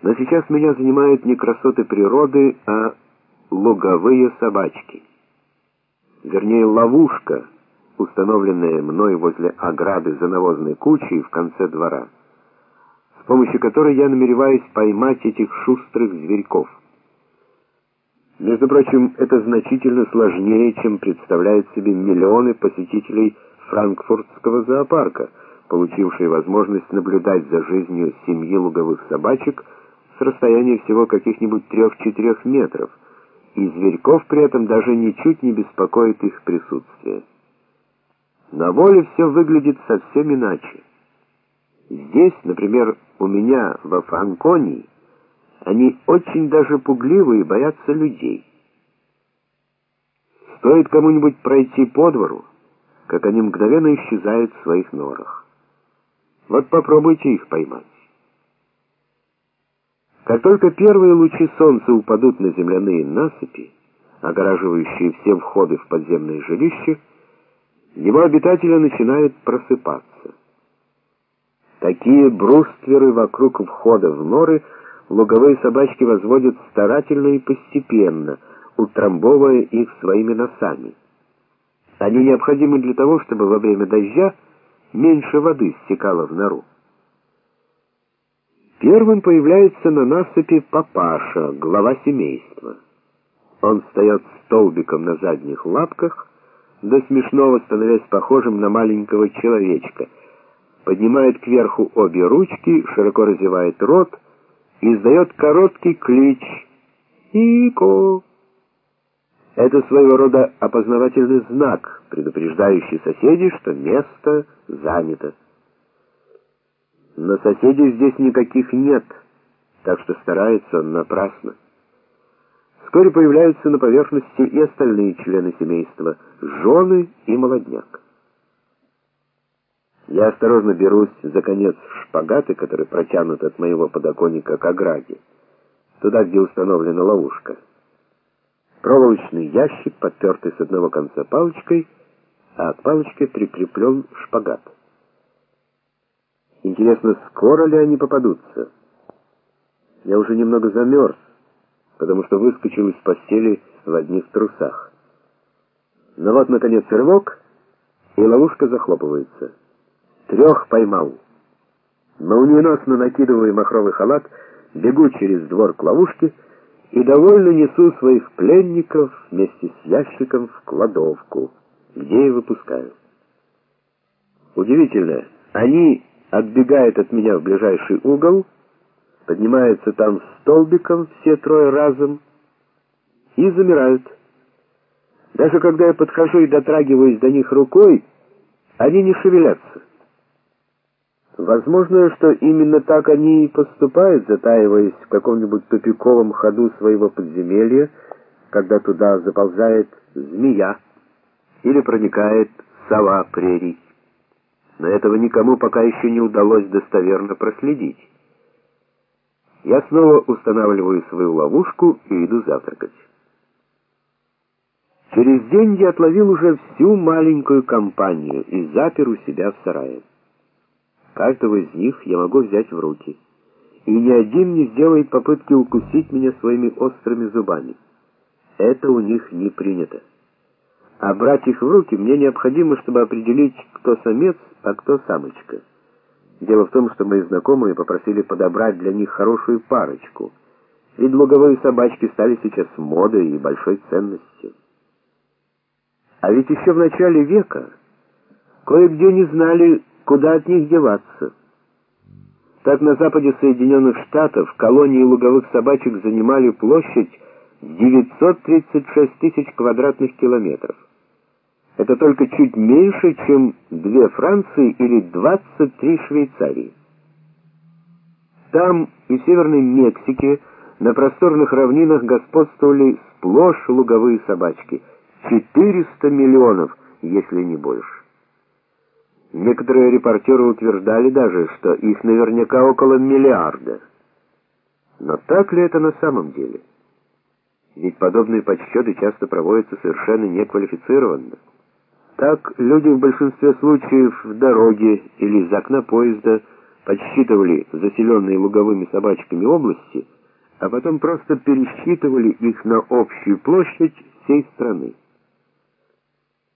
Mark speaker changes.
Speaker 1: Но сейчас меня занимают не красоты природы, а луговые собачки. Вернее, ловушка, установленная мной возле ограды за навозной кучей в конце двора, с помощью которой я намереваюсь поймать этих шустрых зверьков. Между прочим, это значительно сложнее, чем представляют себе миллионы посетителей франкфуртского зоопарка, получившие возможность наблюдать за жизнью семьи луговых собачек с расстояния всего каких-нибудь 3-4 метров, и зверьков при этом даже ничуть не беспокоит их присутствие. На воле все выглядит совсем иначе. Здесь, например, у меня во Франконии, они очень даже пугливы и боятся людей. Стоит кому-нибудь пройти по двору, как они мгновенно исчезают в своих норах. Вот попробуйте их поймать. Как только первые лучи солнца упадут на земляные насыпи, огораживающие все входы в подземное жилище, его обитатели начинают просыпаться. Такие брустверы вокруг входа в норы луговые собачки возводят старательно и постепенно, утрамбовывая их своими носами. Они необходимы для того, чтобы во время дождя меньше воды стекало в нору. Первым появляется на насыпи папаша, глава семейства. Он встает столбиком на задних лапках, до смешного становясь похожим на маленького человечка, поднимает кверху обе ручки, широко разевает рот и издает короткий клич «Ико». Это своего рода опознавательный знак, предупреждающий соседей, что место занято. Но соседей здесь никаких нет, так что старается он напрасно. Вскоре появляются на поверхности и остальные члены семейства, жены и молодняк. Я осторожно берусь за конец шпагата, который протянут от моего подоконника к ограде, туда, где установлена ловушка. Проволочный ящик, подпертый с одного конца палочкой, а к палочке прикреплен шпагат. Интересно, скоро ли они попадутся? Я уже немного замерз, потому что выскочил из постели в одних трусах. Но вот, наконец, рывок, и ловушка захлопывается. 3 поймал. Молниеносно накидываю махровый халат, бегу через двор к ловушке и довольно несу своих пленников вместе с ящиком в кладовку, где и выпускаю. Удивительно, они отбегают от меня в ближайший угол, поднимаются там столбиком все 3 разом и замирают. Даже когда я подхожу и дотрагиваюсь до них рукой, они не шевелятся. Возможно, что именно так они и поступают, затаиваясь в каком-нибудь тупиковом ходу своего подземелья, когда туда заползает змея или проникает сова прерий. Но этого никому пока еще не удалось достоверно проследить. Я снова устанавливаю свою ловушку и иду завтракать. Через день я отловил уже всю маленькую компанию и запер у себя в сарае. Каждого из них я могу взять в руки, и ни один не сделает попытки укусить меня своими острыми зубами. Это у них не принято. А брать их в руки мне необходимо, чтобы определить, кто самец, а кто самочка. Дело в том, что мои знакомые попросили подобрать для них хорошую парочку, ведь луговые собачки стали сейчас модой и большой ценностью. А ведь еще в начале века кое-где не знали, куда от них деваться. Так на западе Соединенных Штатов колонии луговых собачек занимали площадь 936 тысяч квадратных километров. Это только чуть меньше, чем 2 Франции или 23 Швейцарии. Там и в Северной Мексике на просторных равнинах господствовали сплошь луговые собачки. 400 миллионов, если не больше. Некоторые репортеры утверждали даже, что их наверняка около 1 миллиарда. Но так ли это на самом деле? Ведь подобные подсчеты часто проводятся совершенно неквалифицированно. Так люди в большинстве случаев в дороге или из окна поезда подсчитывали заселенные луговыми собачками области, а потом просто пересчитывали их на общую площадь всей страны.